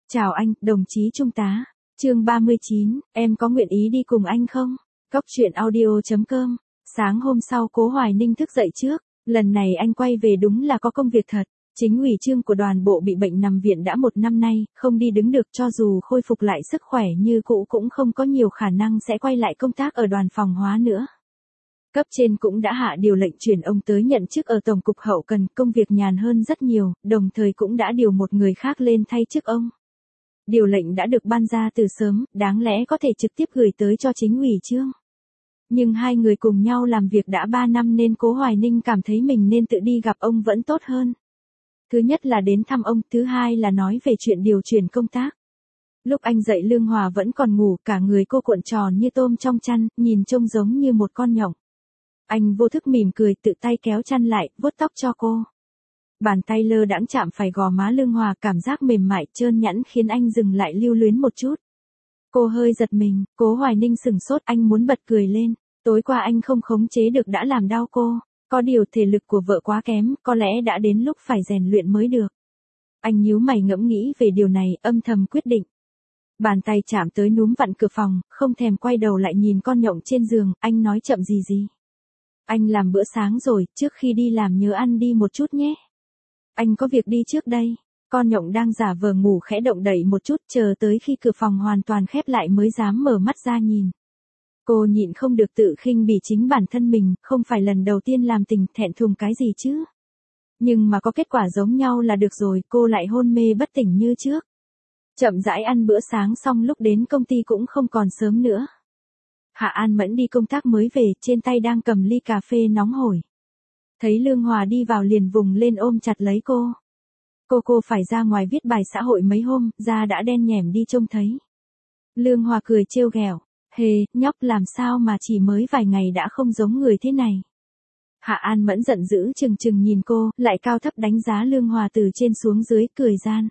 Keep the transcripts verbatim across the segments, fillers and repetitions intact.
Chào anh, đồng chí trung tá. Chương ba mươi chín, em có nguyện ý đi cùng anh không? Cốc truyện audio chấm com. Sáng hôm sau Cố Hoài Ninh thức dậy trước, lần này anh quay về đúng là có công việc thật. Chính ủy Trương của đoàn bộ bị bệnh nằm viện đã một năm nay, không đi đứng được, cho dù khôi phục lại sức khỏe như cũ cũng không có nhiều khả năng sẽ quay lại công tác ở đoàn phòng hóa nữa. Cấp trên cũng đã hạ điều lệnh chuyển ông tới nhận chức ở Tổng cục Hậu cần, công việc nhàn hơn rất nhiều, đồng thời cũng đã điều một người khác lên thay chức ông. Điều lệnh đã được ban ra từ sớm, đáng lẽ có thể trực tiếp gửi tới cho chính ủy Trương. Nhưng hai người cùng nhau làm việc đã ba năm nên Cố Hoài Ninh cảm thấy mình nên tự đi gặp ông vẫn tốt hơn. Thứ nhất là đến thăm ông, thứ hai là nói về chuyện điều chuyển công tác. Lúc anh dậy Lương Hòa vẫn còn ngủ, cả người cô cuộn tròn như tôm trong chăn, nhìn trông giống như một con nhộng. Anh vô thức mỉm cười, tự tay kéo chăn lại, vuốt tóc cho cô. Bàn tay lơ đãng chạm phải gò má Lương Hòa, cảm giác mềm mại trơn nhẵn khiến anh dừng lại lưu luyến một chút. Cô hơi giật mình, Cố Hoài Ninh sừng sốt, anh muốn bật cười lên. Tối qua anh không khống chế được đã làm đau cô. Có điều thể lực của vợ quá kém, có lẽ đã đến lúc phải rèn luyện mới được. Anh nhíu mày ngẫm nghĩ về điều này, âm thầm quyết định. Bàn tay chạm tới núm vặn cửa phòng, không thèm quay đầu lại nhìn con nhộng trên giường, anh nói chậm gì gì. Anh làm bữa sáng rồi, trước khi đi làm nhớ ăn đi một chút nhé. Anh có việc đi trước đây. Con nhộng đang giả vờ ngủ khẽ động đậy một chút, chờ tới khi cửa phòng hoàn toàn khép lại mới dám mở mắt ra nhìn. Cô nhịn không được tự khinh bỉ chính bản thân mình, không phải lần đầu tiên làm tình, thẹn thùng cái gì chứ. Nhưng mà có kết quả giống nhau là được rồi, cô lại hôn mê bất tỉnh như trước. Chậm rãi ăn bữa sáng xong lúc đến công ty cũng không còn sớm nữa. Hạ An Mẫn đi công tác mới về, trên tay đang cầm ly cà phê nóng hổi. Thấy Lương Hòa đi vào liền vùng lên ôm chặt lấy cô. Cô cô phải ra ngoài viết bài xã hội mấy hôm, da đã đen nhẻm đi trông thấy. Lương Hòa cười trêu ghẹo, hề, nhóc làm sao mà chỉ mới vài ngày đã không giống người thế này. Hạ An Mẫn giận dữ chừng chừng nhìn cô, lại cao thấp đánh giá Lương Hòa từ trên xuống dưới, cười gian.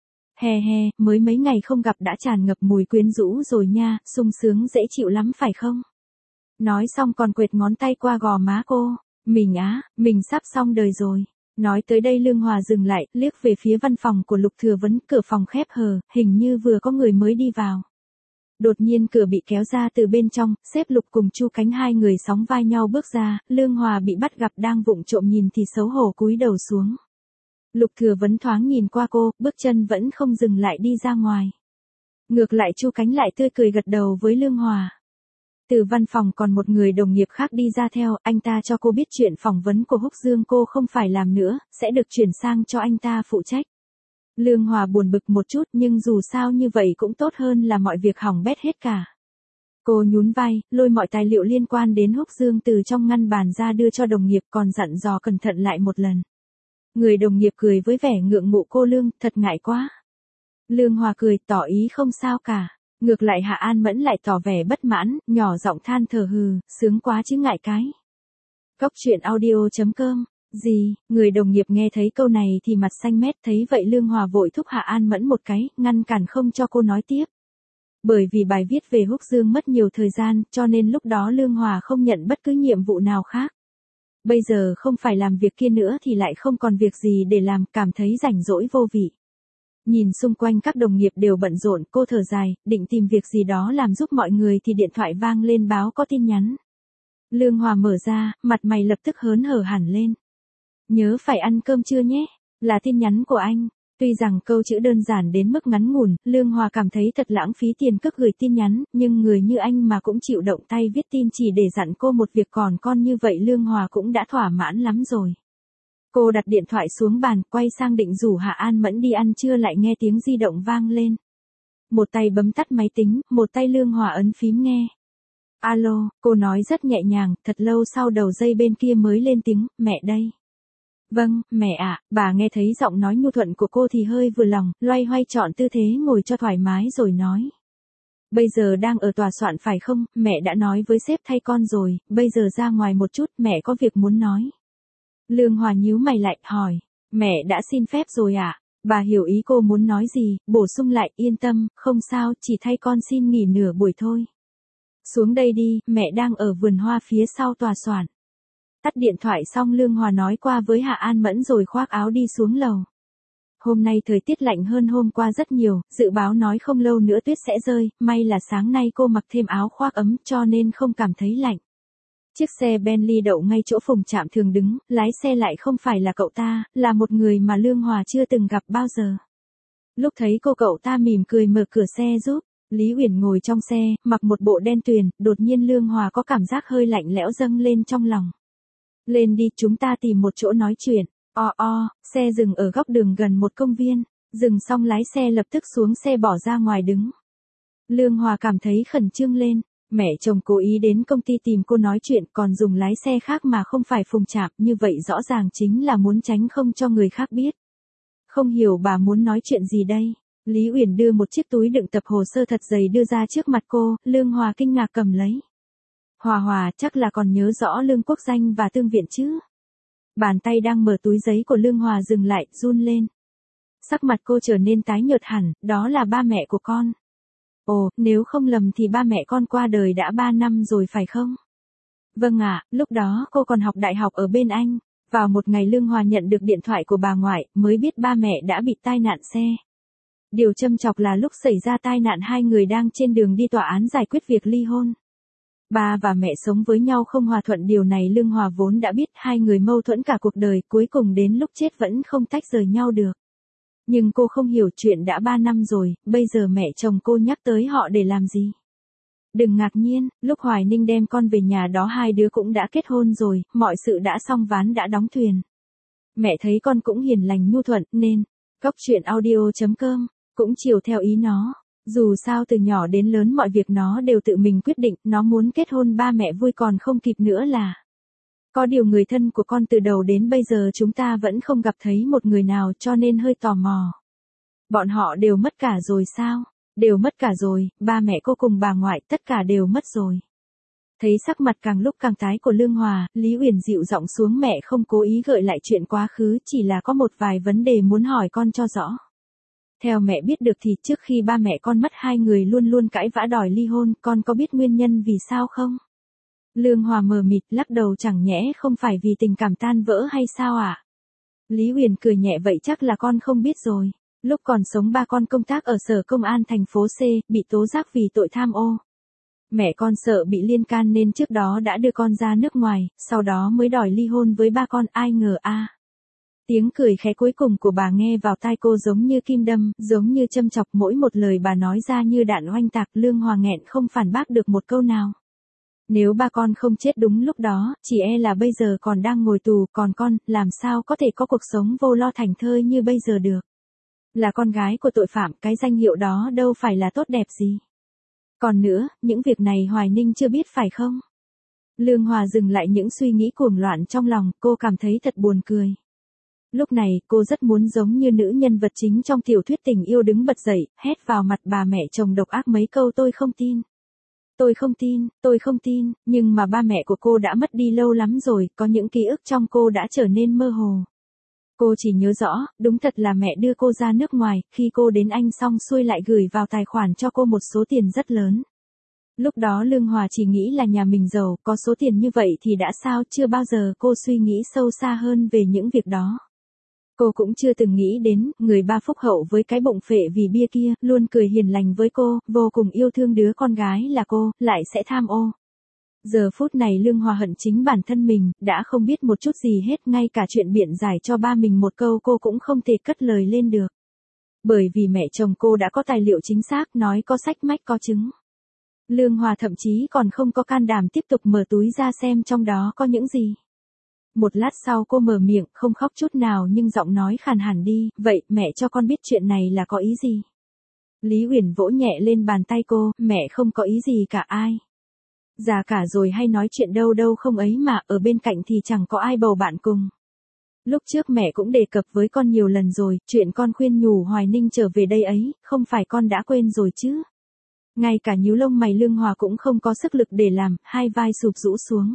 Hè hè, mới mấy ngày không gặp đã tràn ngập mùi quyến rũ rồi nha, sung sướng dễ chịu lắm phải không? Nói xong còn quệt ngón tay qua gò má cô. Mình á, mình sắp xong đời rồi. Nói tới đây Lương Hòa dừng lại, liếc về phía văn phòng của Lục Thừa Vấn, cửa phòng khép hờ, hình như vừa có người mới đi vào. Đột nhiên cửa bị kéo ra từ bên trong, sếp Lục cùng Chu Cánh hai người sóng vai nhau bước ra, Lương Hòa bị bắt gặp đang vụng trộm nhìn thì xấu hổ cúi đầu xuống. Lục Thừa Vấn thoáng nhìn qua cô, bước chân vẫn không dừng lại đi ra ngoài. Ngược lại Chu Cánh lại tươi cười gật đầu với Lương Hòa. Từ văn phòng còn một người đồng nghiệp khác đi ra theo, anh ta cho cô biết chuyện phỏng vấn của Húc Dương cô không phải làm nữa, sẽ được chuyển sang cho anh ta phụ trách. Lương Hòa buồn bực một chút nhưng dù sao như vậy cũng tốt hơn là mọi việc hỏng bét hết cả. Cô nhún vai, lôi mọi tài liệu liên quan đến Húc Dương từ trong ngăn bàn ra đưa cho đồng nghiệp, còn dặn dò cẩn thận lại một lần. Người đồng nghiệp cười với vẻ ngượng ngụ, cô Lương, thật ngại quá. Lương Hòa cười tỏ ý không sao cả. Ngược lại Hạ An Mẫn lại tỏ vẻ bất mãn, nhỏ giọng than thở hừ, sướng quá chứ ngại cái. Cốc truyện audio chấm com. Gì, người đồng nghiệp nghe thấy câu này thì mặt xanh mét, thấy vậy Lương Hòa vội thúc Hạ An Mẫn một cái, ngăn cản không cho cô nói tiếp. Bởi vì bài viết về Húc Dương mất nhiều thời gian, cho nên lúc đó Lương Hòa không nhận bất cứ nhiệm vụ nào khác. Bây giờ không phải làm việc kia nữa thì lại không còn việc gì để làm, cảm thấy rảnh rỗi vô vị. Nhìn xung quanh các đồng nghiệp đều bận rộn, cô thở dài, định tìm việc gì đó làm giúp mọi người thì điện thoại vang lên báo có tin nhắn. Lương Hòa mở ra, mặt mày lập tức hớn hở hẳn lên. Nhớ phải ăn cơm chưa nhé, là tin nhắn của anh. Tuy rằng câu chữ đơn giản đến mức ngắn ngủn, Lương Hòa cảm thấy thật lãng phí tiền cước gửi tin nhắn, nhưng người như anh mà cũng chịu động tay viết tin chỉ để dặn cô một việc còn con như vậy Lương Hòa cũng đã thỏa mãn lắm rồi. Cô đặt điện thoại xuống bàn, quay sang định rủ Hạ An Mẫn đi ăn trưa lại nghe tiếng di động vang lên. Một tay bấm tắt máy tính, một tay Lương Hòa ấn phím nghe. Alo, cô nói rất nhẹ nhàng, thật lâu sau đầu dây bên kia mới lên tiếng, mẹ đây. Vâng, mẹ ạ, bà nghe thấy giọng nói nhu thuận của cô thì hơi vừa lòng, loay hoay chọn tư thế ngồi cho thoải mái rồi nói. Bây giờ đang ở tòa soạn phải không, mẹ đã nói với sếp thay con rồi, bây giờ ra ngoài một chút, mẹ có việc muốn nói. Lương Hòa nhíu mày lại, hỏi, mẹ đã xin phép rồi ạ? À? Bà hiểu ý cô muốn nói gì, bổ sung lại, yên tâm, không sao, chỉ thay con xin nghỉ nửa buổi thôi. Xuống đây đi, mẹ đang ở vườn hoa phía sau tòa soạn. Tắt điện thoại xong Lương Hòa nói qua với Hạ An Mẫn rồi khoác áo đi xuống lầu. Hôm nay thời tiết lạnh hơn hôm qua rất nhiều, dự báo nói không lâu nữa tuyết sẽ rơi, may là sáng nay cô mặc thêm áo khoác ấm cho nên không cảm thấy lạnh. Chiếc xe Bentley đậu ngay chỗ Phùng Trạm thường đứng, lái xe lại không phải là cậu ta, là một người mà Lương Hòa chưa từng gặp bao giờ. Lúc thấy cô cậu ta mỉm cười mở cửa xe giúp. Lý Uyển ngồi trong xe, mặc một bộ đen tuyền, đột nhiên Lương Hòa có cảm giác hơi lạnh lẽo dâng lên trong lòng. Lên đi, chúng ta tìm một chỗ nói chuyện. O o, xe dừng ở góc đường gần một công viên, dừng xong lái xe lập tức xuống xe bỏ ra ngoài đứng. Lương Hòa cảm thấy khẩn trương lên, mẹ chồng cố ý đến công ty tìm cô nói chuyện còn dùng lái xe khác mà không phải Phùng Trạm, như vậy rõ ràng chính là muốn tránh không cho người khác biết. Không hiểu bà muốn nói chuyện gì đây? Lý Uyển đưa một chiếc túi đựng tập hồ sơ thật dày đưa ra trước mặt cô, Lương Hòa kinh ngạc cầm lấy. Hòa Hòa chắc là còn nhớ rõ Lương Quốc Danh và Tương Viện chứ? Bàn tay đang mở túi giấy của Lương Hòa dừng lại, run lên. Sắc mặt cô trở nên tái nhợt hẳn, đó là ba mẹ của con. Ồ, nếu không lầm thì ba mẹ con qua đời đã ba năm rồi phải không? Vâng ạ, lúc đó cô còn học đại học ở bên Anh. Vào một ngày Lương Hòa nhận được điện thoại của bà ngoại, mới biết ba mẹ đã bị tai nạn xe. Điều châm chọc là lúc xảy ra tai nạn hai người đang trên đường đi tòa án giải quyết việc ly hôn. Ba và mẹ sống với nhau không hòa thuận, điều này Lương Hòa vốn đã biết, hai người mâu thuẫn cả cuộc đời, cuối cùng đến lúc chết vẫn không tách rời nhau được. Nhưng cô không hiểu chuyện đã ba năm rồi, bây giờ mẹ chồng cô nhắc tới họ để làm gì? Đừng ngạc nhiên, lúc Hoài Ninh đem con về nhà đó hai đứa cũng đã kết hôn rồi, mọi sự đã xong ván đã đóng thuyền. Mẹ thấy con cũng hiền lành nhu thuận nên, cóc truyện audio chấm com, cũng chiều theo ý nó. Dù sao từ nhỏ đến lớn mọi việc nó đều tự mình quyết định, nó muốn kết hôn ba mẹ vui còn không kịp nữa là. Có điều người thân của con từ đầu đến bây giờ chúng ta vẫn không gặp thấy một người nào cho nên hơi tò mò. Bọn họ đều mất cả rồi sao? Đều mất cả rồi, ba mẹ cô cùng bà ngoại tất cả đều mất rồi. Thấy sắc mặt càng lúc càng tái của Lương Hòa, Lý Uyển dịu giọng xuống, mẹ không cố ý gợi lại chuyện quá khứ, chỉ là có một vài vấn đề muốn hỏi con cho rõ. Theo mẹ biết được thì trước khi ba mẹ con mất hai người luôn luôn cãi vã đòi ly hôn, con có biết nguyên nhân vì sao không? Lương Hòa mờ mịt lắc đầu, chẳng nhẽ không phải vì tình cảm tan vỡ hay sao ạ? À? Lý Uyển cười nhẹ, vậy chắc là con không biết rồi. Lúc còn sống ba con công tác ở sở công an thành phố C, bị tố giác vì tội tham ô. Mẹ con sợ bị liên can nên trước đó đã đưa con ra nước ngoài, sau đó mới đòi ly hôn với ba con, ai ngờ a. À. Tiếng cười khẽ cuối cùng của bà nghe vào tai cô giống như kim đâm, giống như châm chọc, mỗi một lời bà nói ra như đạn oanh tạc. Lương Hòa nghẹn không phản bác được một câu nào. Nếu ba con không chết đúng lúc đó, chỉ e là bây giờ còn đang ngồi tù, còn con, làm sao có thể có cuộc sống vô lo thảnh thơi như bây giờ được. Là con gái của tội phạm, cái danh hiệu đó đâu phải là tốt đẹp gì. Còn nữa, những việc này Hoài Ninh chưa biết phải không? Lương Hòa dừng lại những suy nghĩ cuồng loạn trong lòng, cô cảm thấy thật buồn cười. Lúc này, cô rất muốn giống như nữ nhân vật chính trong tiểu thuyết tình yêu đứng bật dậy, hét vào mặt bà mẹ chồng độc ác mấy câu tôi không tin. Tôi không tin, tôi không tin, nhưng mà ba mẹ của cô đã mất đi lâu lắm rồi, có những ký ức trong cô đã trở nên mơ hồ. Cô chỉ nhớ rõ, đúng thật là mẹ đưa cô ra nước ngoài, khi cô đến Anh xong xuôi lại gửi vào tài khoản cho cô một số tiền rất lớn. Lúc đó Lương Hòa chỉ nghĩ là nhà mình giàu, có số tiền như vậy thì đã sao, chưa bao giờ cô suy nghĩ sâu xa hơn về những việc đó. Cô cũng chưa từng nghĩ đến, người ba phúc hậu với cái bụng phệ vì bia kia, luôn cười hiền lành với cô, vô cùng yêu thương đứa con gái là cô, lại sẽ tham ô. Giờ phút này Lương Hòa hận chính bản thân mình, đã không biết một chút gì hết, ngay cả chuyện biện giải cho ba mình một câu cô cũng không thể cất lời lên được. Bởi vì mẹ chồng cô đã có tài liệu chính xác, nói có sách mách có chứng. Lương Hòa thậm chí còn không có can đảm tiếp tục mở túi ra xem trong đó có những gì. Một lát sau cô mở miệng, không khóc chút nào nhưng giọng nói khàn hẳn đi, vậy mẹ cho con biết chuyện này là có ý gì? Lý Uyển vỗ nhẹ lên bàn tay cô, mẹ không có ý gì cả, ai. Già cả rồi hay nói chuyện đâu đâu không ấy mà, ở bên cạnh thì chẳng có ai bầu bạn cùng. Lúc trước mẹ cũng đề cập với con nhiều lần rồi, chuyện con khuyên nhủ Hoài Ninh trở về đây ấy, không phải con đã quên rồi chứ. Ngay cả nhíu lông mày Lương Hòa cũng không có sức lực để làm, hai vai sụp rũ xuống.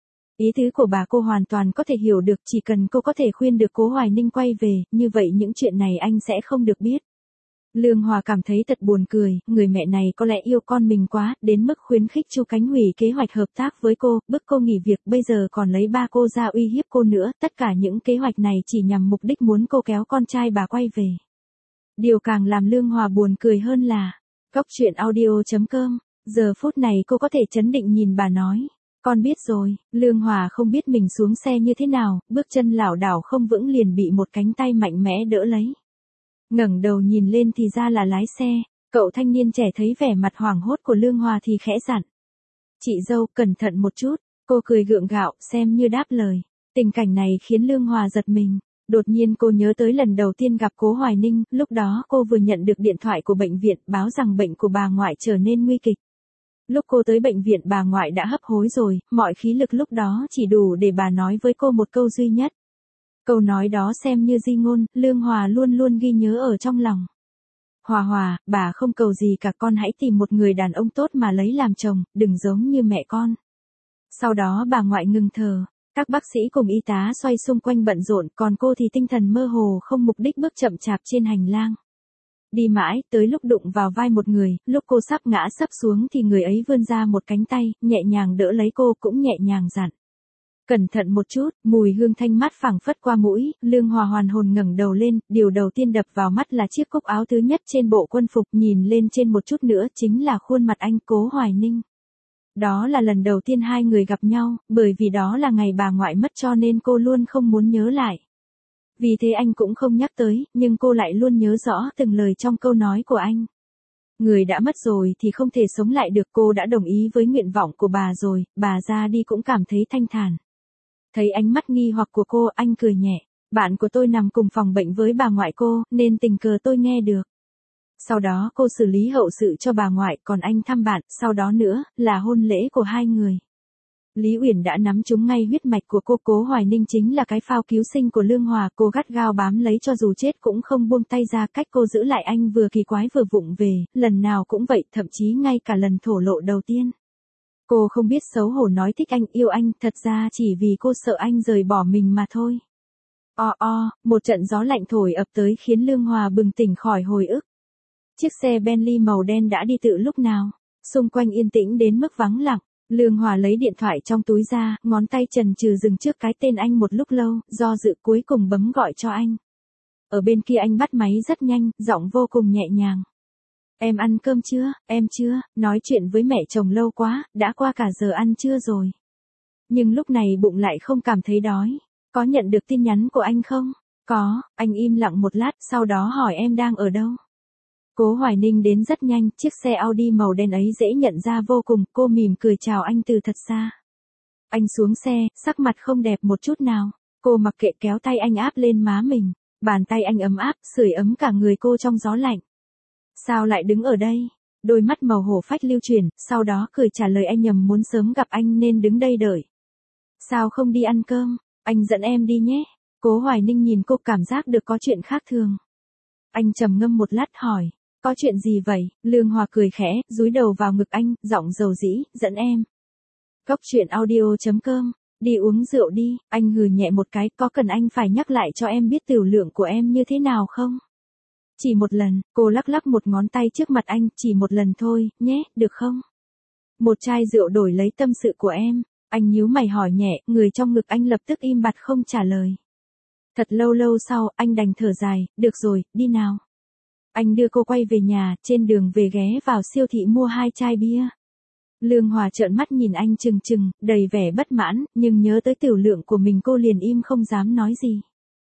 Ý tứ của bà cô hoàn toàn có thể hiểu được, chỉ cần cô có thể khuyên được cố Hoài Ninh quay về, như vậy những chuyện này anh sẽ không được biết. Lương Hòa cảm thấy thật buồn cười, người mẹ này có lẽ yêu con mình quá, đến mức khuyến khích Chu Cánh hủy kế hoạch hợp tác với cô, bức cô nghỉ việc, bây giờ còn lấy ba cô ra uy hiếp cô nữa, tất cả những kế hoạch này chỉ nhằm mục đích muốn cô kéo con trai bà quay về. Điều càng làm Lương Hòa buồn cười hơn là, Cóc truyện audio chấm com, giờ phút này cô có thể trấn định nhìn bà nói. Con biết rồi. Lương Hòa không biết mình xuống xe như thế nào, bước chân lảo đảo không vững liền bị một cánh tay mạnh mẽ đỡ lấy. Ngẩng đầu nhìn lên thì ra là lái xe, cậu thanh niên trẻ thấy vẻ mặt hoảng hốt của Lương Hòa thì khẽ dặn. Chị dâu, cẩn thận một chút, cô cười gượng gạo, xem như đáp lời. Tình cảnh này khiến Lương Hòa giật mình. Đột nhiên cô nhớ tới lần đầu tiên gặp Cố Hoài Ninh, lúc đó cô vừa nhận được điện thoại của bệnh viện báo rằng bệnh của bà ngoại trở nên nguy kịch. Lúc cô tới bệnh viện bà ngoại đã hấp hối rồi, mọi khí lực lúc đó chỉ đủ để bà nói với cô một câu duy nhất. Câu nói đó xem như di ngôn, Lương Hòa luôn luôn ghi nhớ ở trong lòng. Hòa Hòa, bà không cầu gì cả, con hãy tìm một người đàn ông tốt mà lấy làm chồng, đừng giống như mẹ con. Sau đó bà ngoại ngừng thở, các bác sĩ cùng y tá xoay xung quanh bận rộn, còn cô thì tinh thần mơ hồ không mục đích bước chậm chạp trên hành lang. Đi mãi, tới lúc đụng vào vai một người, lúc cô sắp ngã sấp xuống thì người ấy vươn ra một cánh tay, nhẹ nhàng đỡ lấy cô, cũng nhẹ nhàng dặn. Cẩn thận một chút, mùi hương thanh mát phảng phất qua mũi, Lương Hòa hoàn hồn ngẩng đầu lên, điều đầu tiên đập vào mắt là chiếc cúc áo thứ nhất trên bộ quân phục, nhìn lên trên một chút nữa chính là khuôn mặt anh Cố Hoài Ninh. Đó là lần đầu tiên hai người gặp nhau, bởi vì đó là ngày bà ngoại mất cho nên cô luôn không muốn nhớ lại. Vì thế anh cũng không nhắc tới, nhưng cô lại luôn nhớ rõ từng lời trong câu nói của anh. Người đã mất rồi thì không thể sống lại được, cô đã đồng ý với nguyện vọng của bà rồi, bà ra đi cũng cảm thấy thanh thản. Thấy ánh mắt nghi hoặc của cô, anh cười nhẹ, bạn của tôi nằm cùng phòng bệnh với bà ngoại cô, nên tình cờ tôi nghe được. Sau đó cô xử lý hậu sự cho bà ngoại, còn anh thăm bạn, sau đó nữa, là hôn lễ của hai người. Lý Uyển đã nắm trúng ngay huyết mạch của cô. Cố Hoài Ninh chính là cái phao cứu sinh của Lương Hòa, cô gắt gao bám lấy cho dù chết cũng không buông tay ra, cách cô giữ lại anh vừa kỳ quái vừa vụng về, lần nào cũng vậy, thậm chí ngay cả lần thổ lộ đầu tiên. Cô không biết xấu hổ nói thích anh, yêu anh, thật ra chỉ vì cô sợ anh rời bỏ mình mà thôi. O o, một trận gió lạnh thổi ập tới khiến Lương Hòa bừng tỉnh khỏi hồi ức. Chiếc xe Bentley màu đen đã đi từ lúc nào, xung quanh yên tĩnh đến mức vắng lặng. Lương Hòa lấy điện thoại trong túi ra, ngón tay chần chừ dừng trước cái tên anh một lúc lâu, do dự cuối cùng bấm gọi cho anh. Ở bên kia anh bắt máy rất nhanh, giọng vô cùng nhẹ nhàng. Em ăn cơm chưa, em chưa, nói chuyện với mẹ chồng lâu quá, đã qua cả giờ ăn trưa rồi. Nhưng lúc này bụng lại không cảm thấy đói. Có nhận được tin nhắn của anh không? Có, anh im lặng một lát, sau đó hỏi em đang ở đâu. Cố Hoài Ninh đến rất nhanh, chiếc xe Audi màu đen ấy dễ nhận ra vô cùng, cô mỉm cười chào anh từ thật xa. Anh xuống xe, sắc mặt không đẹp một chút nào, cô mặc kệ kéo tay anh áp lên má mình, bàn tay anh ấm áp, sưởi ấm cả người cô trong gió lạnh. Sao lại đứng ở đây? Đôi mắt màu hổ phách lưu chuyển, sau đó cười trả lời anh nhầm muốn sớm gặp anh nên đứng đây đợi. Sao không đi ăn cơm, anh dẫn em đi nhé. Cố Hoài Ninh nhìn cô cảm giác được có chuyện khác thường. Anh trầm ngâm một lát hỏi. Có chuyện gì vậy? Lương Hòa cười khẽ, dúi đầu vào ngực anh, giọng dầu dĩ, dẫn em. Cóc truyện audio chấm com, đi uống rượu đi, anh hừ nhẹ một cái, có cần anh phải nhắc lại cho em biết tiểu lượng của em như thế nào không? Chỉ một lần, cô lắc lắc một ngón tay trước mặt anh, chỉ một lần thôi, nhé, được không? Một chai rượu đổi lấy tâm sự của em, anh nhíu mày hỏi nhẹ, người trong ngực anh lập tức im bặt không trả lời. Thật lâu lâu sau, anh đành thở dài, được rồi, đi nào. Anh đưa cô quay về nhà, trên đường về ghé vào siêu thị mua hai chai bia. Lương Hòa trợn mắt nhìn anh trừng trừng, đầy vẻ bất mãn, nhưng nhớ tới tiểu lượng của mình cô liền im không dám nói gì.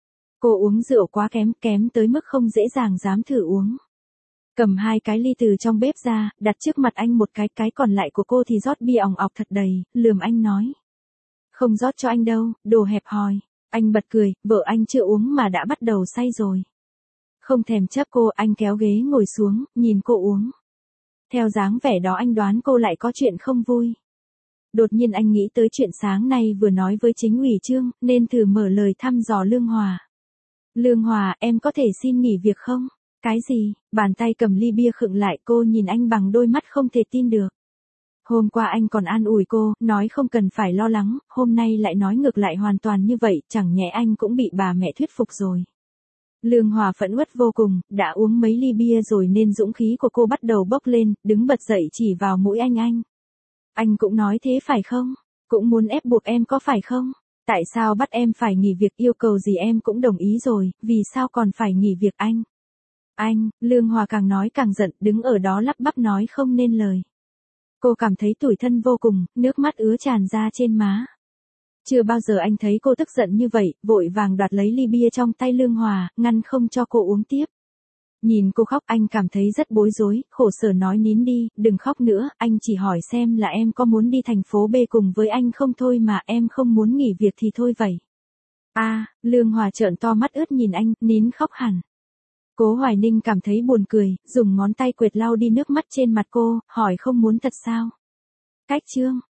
Cô uống rượu quá kém, kém tới mức không dễ dàng dám thử uống. Cầm hai cái ly từ trong bếp ra, đặt trước mặt anh một cái, cái còn lại của cô thì rót bia ỏng ọc thật đầy, lườm anh nói. Không rót cho anh đâu, đồ hẹp hòi. Anh bật cười, vợ anh chưa uống mà đã bắt đầu say rồi. Không thèm chấp cô, anh kéo ghế ngồi xuống, nhìn cô uống. Theo dáng vẻ đó anh đoán cô lại có chuyện không vui. Đột nhiên anh nghĩ tới chuyện sáng nay vừa nói với chính ủy Trương, nên thử mở lời thăm dò Lương Hòa. Lương Hòa, em có thể xin nghỉ việc không? Cái gì? Bàn tay cầm ly bia khựng lại, cô nhìn anh bằng đôi mắt không thể tin được. Hôm qua anh còn an ủi cô, nói không cần phải lo lắng, hôm nay lại nói ngược lại hoàn toàn như vậy, chẳng nhẽ anh cũng bị bà mẹ thuyết phục rồi. Lương Hòa phẫn uất vô cùng, đã uống mấy ly bia rồi nên dũng khí của cô bắt đầu bốc lên, đứng bật dậy chỉ vào mũi anh anh. Anh cũng nói thế phải không? Cũng muốn ép buộc em có phải không? Tại sao bắt em phải nghỉ việc, yêu cầu gì em cũng đồng ý rồi, vì sao còn phải nghỉ việc anh? Anh, Lương Hòa càng nói càng giận, đứng ở đó lắp bắp nói không nên lời. Cô cảm thấy tủi thân vô cùng, nước mắt ứa tràn ra trên má. Chưa bao giờ anh thấy cô tức giận như vậy, vội vàng đoạt lấy ly bia trong tay Lương Hòa, ngăn không cho cô uống tiếp. Nhìn cô khóc anh cảm thấy rất bối rối, khổ sở nói nín đi, đừng khóc nữa, anh chỉ hỏi xem là em có muốn đi thành phố B cùng với anh không thôi mà, em không muốn nghỉ việc thì thôi vậy. A, à, Lương Hòa trợn to mắt ướt nhìn anh, nín khóc hẳn. Cố Hoài Ninh cảm thấy buồn cười, dùng ngón tay quệt lau đi nước mắt trên mặt cô, hỏi không muốn thật sao? Cách chương